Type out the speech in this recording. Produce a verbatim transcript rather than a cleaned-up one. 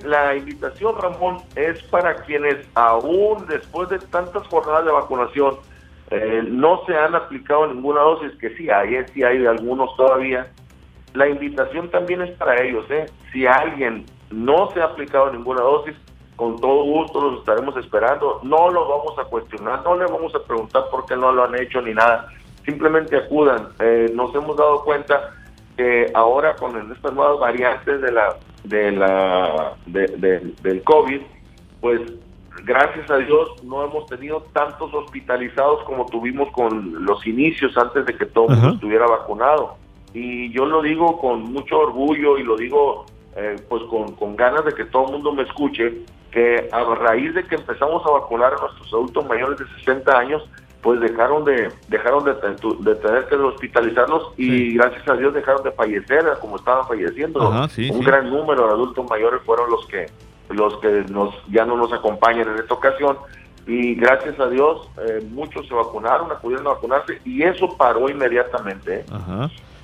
la invitación, Ramón, es para quienes aún después de tantas jornadas de vacunación eh, no se han aplicado ninguna dosis, que sí hay, eh, sí hay algunos todavía. La invitación también es para ellos, ¿eh? Si alguien no se ha aplicado ninguna dosis, con todo gusto los estaremos esperando, no los vamos a cuestionar, no le vamos a preguntar por qué no lo han hecho ni nada, simplemente acudan. Eh, nos hemos dado cuenta que ahora con estas nuevas variantes de la de la de, de, del COVID, pues gracias a Dios no hemos tenido tantos hospitalizados como tuvimos con los inicios antes de que todo el mundo estuviera vacunado. Y yo lo digo con mucho orgullo y lo digo eh, pues con, con ganas de que todo el mundo me escuche, que a raíz de que empezamos a vacunar a nuestros adultos mayores de sesenta años, pues dejaron de dejaron de, de tener que hospitalizarlos y sí, gracias a Dios dejaron de fallecer como estaban falleciendo. Ajá, sí, un sí. gran número de adultos mayores fueron los que los que nos ya no nos acompañan en esta ocasión, y gracias a Dios eh, muchos se vacunaron, acudieron a vacunarse y eso paró inmediatamente. ¿eh? Ajá.